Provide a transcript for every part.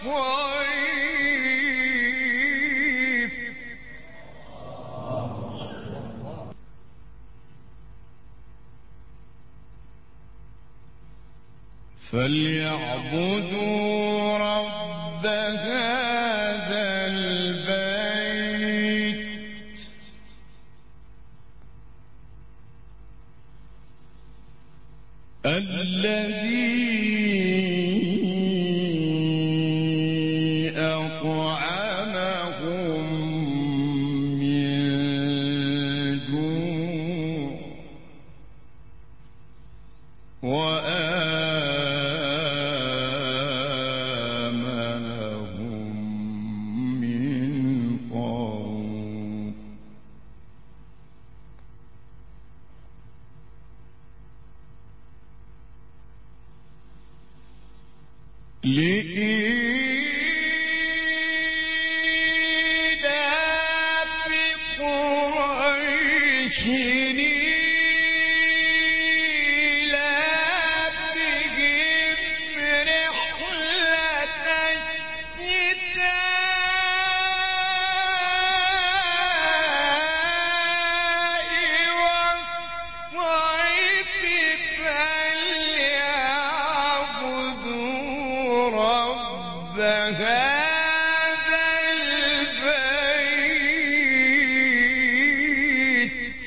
فليعبدوا رب هذا البيت الذي أطعمهم من جوع وآمنهم من خوف لإيلاف قريش إيلافهم رحلة الشتاء والصيف فليعبدوا رب هذا البيت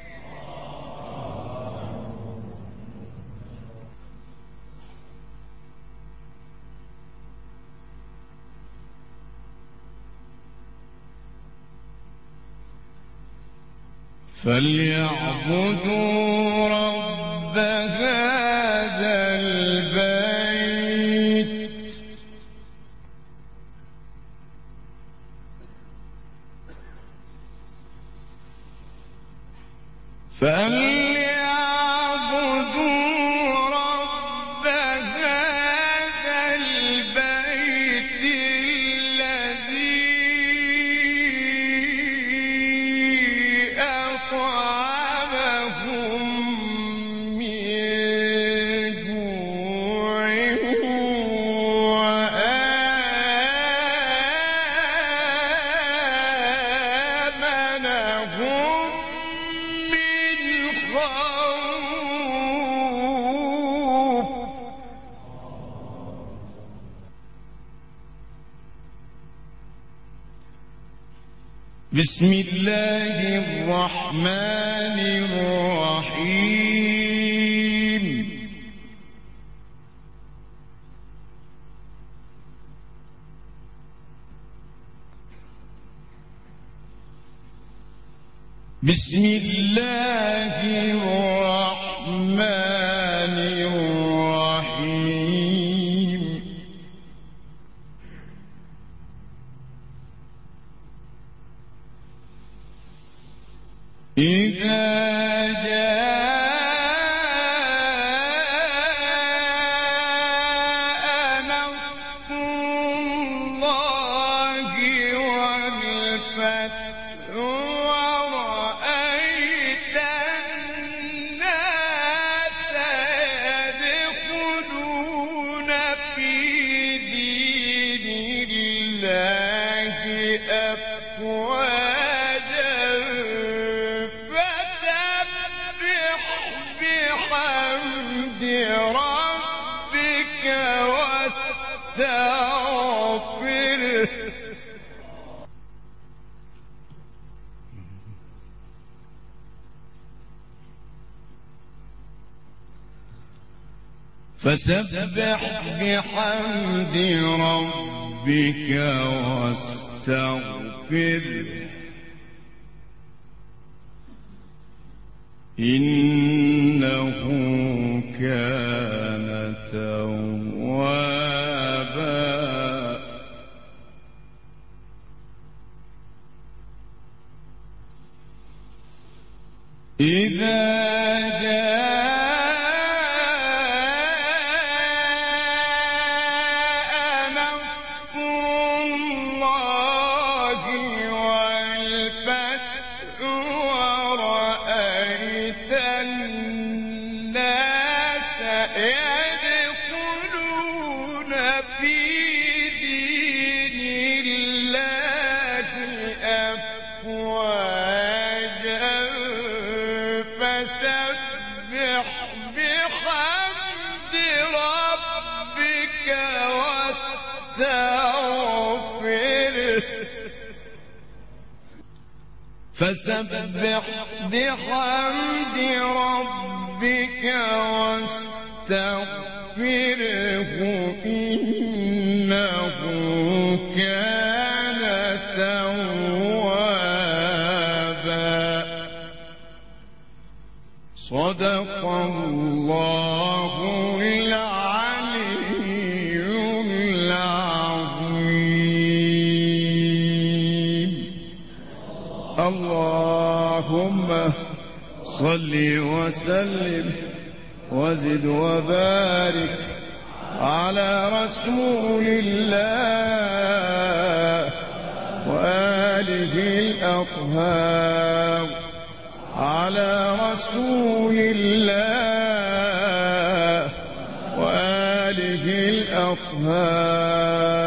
فليعبدوا رب هذا البيت فليعبدوا رب هذا البيت الذي أطعمهم من جوع وآمنهم من خوف بسم الله الرحمن الرحيم بسم الله الرحمن الرحيم إذا جاء نصر الله والفتح ورأيت الناس يدخلون في دين الله أفواجا فسبح بحمد ربك واستغفره فسبح بحمد ربك واستغفره إنه كان توابا إذا جاء نصر الله والفتح ورأيت الناس يدخلون في دين واستغفره فسبح بحمد ربك واستغفره إنه كان توابا. صدق الله العلي العظيم. اللهم صل وسلم وزد وبارك على رسول الله وآله الأطهار، على رسول الله وآله الأطهار.